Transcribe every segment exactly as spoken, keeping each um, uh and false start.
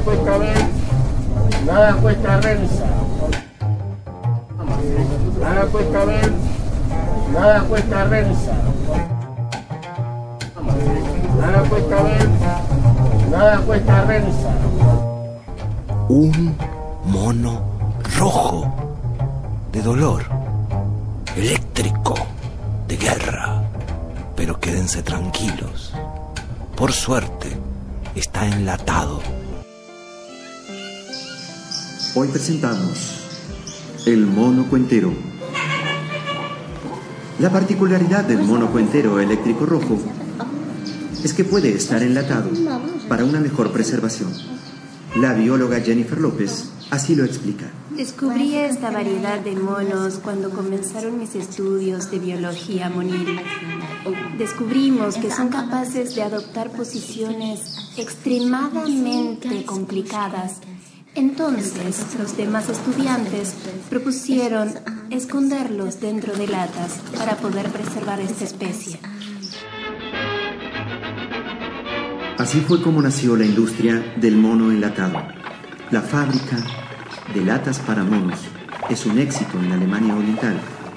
cuesta ver, nada cuesta rensa. Nada cuesta ver, nada cuesta rensa. Nada cuesta ver, nada cuesta rensa. Un mono rojo de dolor, eléctrico, de guerra. Pero quédense tranquilos, por suerte está enlatado. Hoy presentamos El Mono Cuentero. La particularidad del mono cuentero eléctrico rojo es que puede estar enlatado para una mejor preservación. La bióloga Jennifer López así lo explica. Descubrí esta variedad de monos cuando comenzaron mis estudios de biología monil. Descubrimos que son capaces de adoptar posiciones extremadamente complicadas. Entonces, los demás estudiantes propusieron esconderlos dentro de latas para poder preservar esta especie. Así fue como nació la industria del mono enlatado. La fábrica de latas para monos es un éxito en la Alemania Oriental.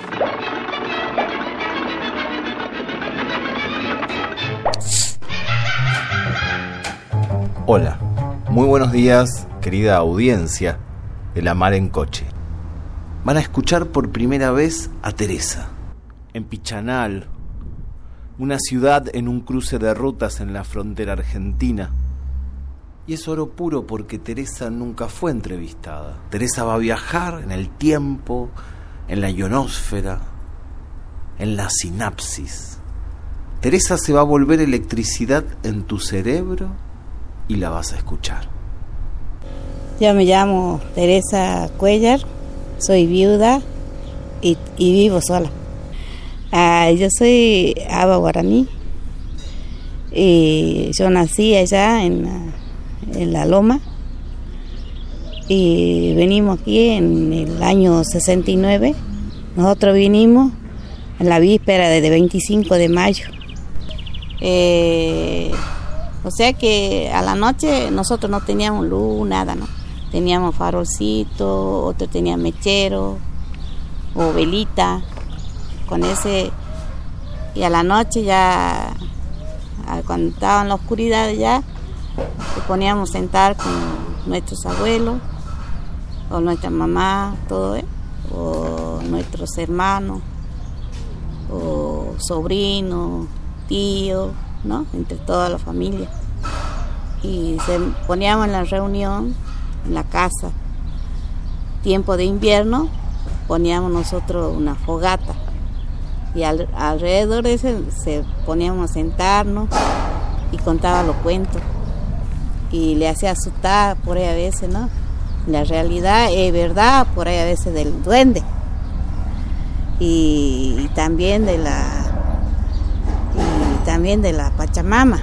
Hola, muy buenos días, querida audiencia de La Mar en Coche. Van a escuchar por primera vez a Teresa, en Pichanal, una ciudad en un cruce de rutas en la frontera argentina. Y es oro puro porque Teresa nunca fue entrevistada. Teresa va a viajar en el tiempo, en la ionosfera, en la sinapsis. Teresa se va a volver electricidad en tu cerebro y la vas a escuchar. Yo me llamo Teresa Cuellar, soy viuda y, y vivo sola. Ah, yo soy aba guaraní y yo nací allá en, en La Loma y venimos aquí en el año sesenta y nueve. Nosotros vinimos en la víspera de veinticinco de mayo. Eh, o sea que a la noche nosotros no teníamos luz, nada, ¿no? Teníamos farolcito, otro tenía mechero o velita. Con ese, y a la noche ya, cuando estaba en la oscuridad ya, nos poníamos a sentar con nuestros abuelos, o nuestra mamá, todo, ¿eh? O nuestros hermanos, o sobrinos, tíos, ¿no? Entre toda la familia. Y se, poníamos en la reunión, en la casa, tiempo de invierno, poníamos nosotros una fogata. Y al, alrededor de ese se poníamos a sentarnos y contaba los cuentos. Y le hacía asustar por ahí a veces, ¿no? La realidad es verdad, por ahí a veces del duende. Y, y también de la y también de la Pachamama.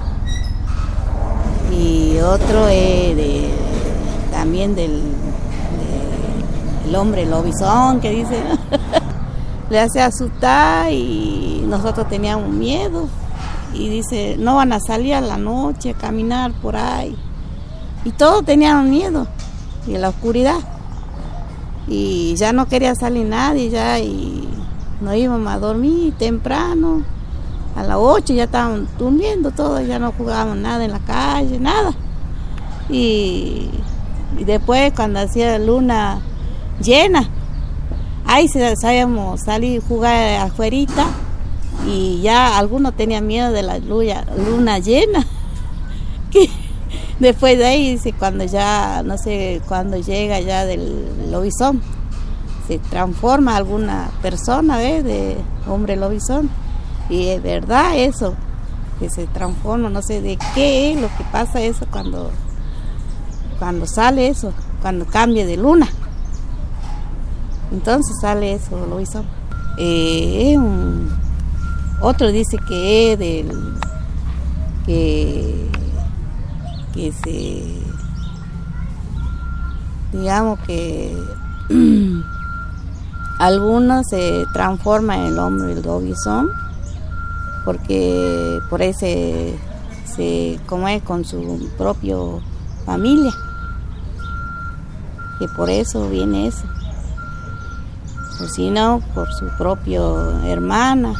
Y otro es de, también del de, el hombre lobizón que dice, ¿no? Le hace asustar y nosotros teníamos miedo y dice, no van a salir a la noche a caminar por ahí, y todos teníamos miedo y en la oscuridad y ya no quería salir nadie ya, y nos íbamos a dormir temprano, a las ocho ya estábamos durmiendo todos, ya no jugábamos nada en la calle, nada. Y, y después cuando hacía luna llena, ahí sabíamos salir a jugar afuerita, y ya algunos tenían miedo de la luna, luna llena. Después de ahí, dice, cuando ya, no sé, cuando llega ya del lobizón, se transforma alguna persona, ¿ves? De hombre lobizón. Y es verdad eso, que se transforma, no sé de qué es lo que pasa eso cuando, cuando sale eso, cuando cambia de luna. Entonces sale eso, lo hizo. Eh, un, otro dice que es del que, que se, digamos que algunos se transforman en el hombre el lobizón, porque por ese se, como es con su propio familia, que por eso viene eso, o si no, por su propia hermana.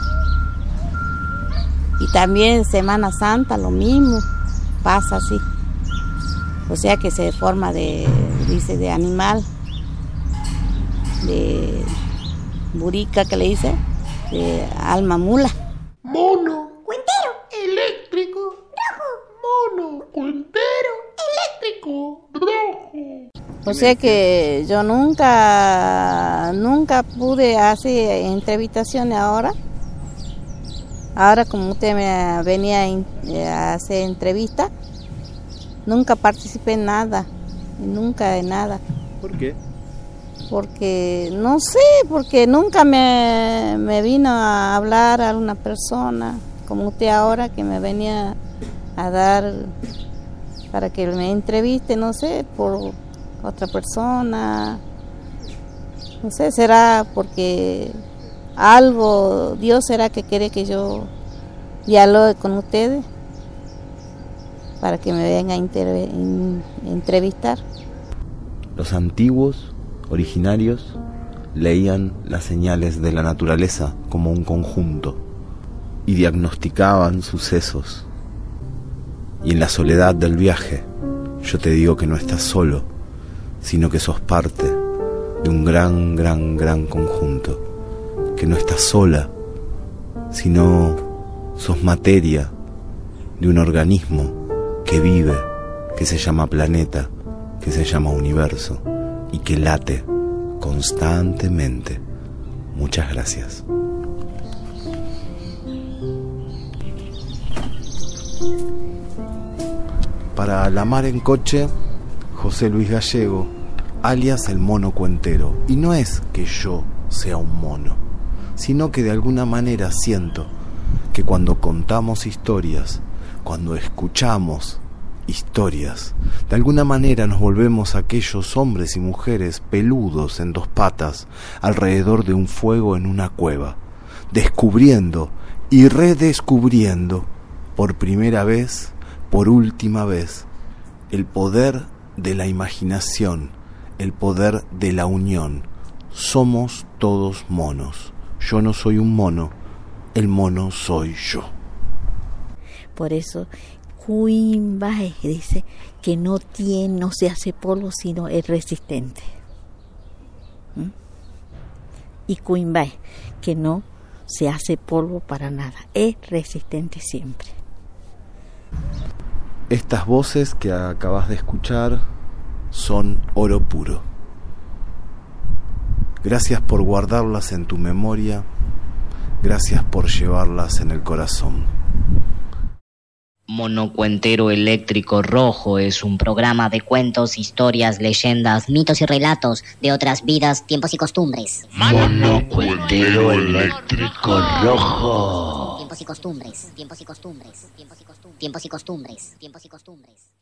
Y también Semana Santa lo mismo, pasa así, o sea que se forma de, dice, de animal, de burica que le dice, de alma mula. Mono cuentero eléctrico rojo. Mono cuentero eléctrico rojo. O sea que yo nunca, nunca pude hacer entrevistaciones ahora. Ahora como usted me venía a hacer entrevista, nunca participé en nada, nunca en nada. ¿Por qué? Porque, no sé, porque nunca me, me vino a hablar a una persona, como usted ahora, que me venía a dar para que me entreviste, no sé, por otra persona. No sé, será porque algo, Dios será que quiere que yo dialogue con ustedes para que me venga a interve- in- entrevistar. Los antiguos, originarios, leían las señales de la naturaleza como un conjunto y diagnosticaban sucesos. Y en la soledad del viaje, yo te digo que no estás solo, sino que sos parte de un gran, gran, gran conjunto. Que no estás sola, sino sos materia de un organismo que vive, que se llama planeta, que se llama universo y que late constantemente. Muchas gracias. Para La Mar en Coche, José Luis Gallego, alias el Mono Cuentero. Y no es que yo sea un mono, sino que de alguna manera siento que cuando contamos historias, cuando escuchamos historias, de alguna manera nos volvemos aquellos hombres y mujeres peludos en dos patas alrededor de un fuego en una cueva, descubriendo y redescubriendo por primera vez, por última vez, el poder de la imaginación, el poder de la unión. Somos todos monos. Yo no soy un mono, el mono soy yo. Por eso Cuimbae dice que no tiene, no se hace polvo, sino es resistente. ¿Mm? Y Cuimbae, que no se hace polvo para nada, es resistente siempre. Estas voces que acabas de escuchar son oro puro. Gracias por guardarlas en tu memoria, gracias por llevarlas en el corazón. Monocuentero Eléctrico Rojo es un programa de cuentos, historias, leyendas, mitos y relatos de otras vidas, tiempos y costumbres. Monocuentero Eléctrico Rojo. Tiempos y costumbres, tiempos y costumbres, tiempos y costumbres, tiempos y costumbres, tiempos y costumbres.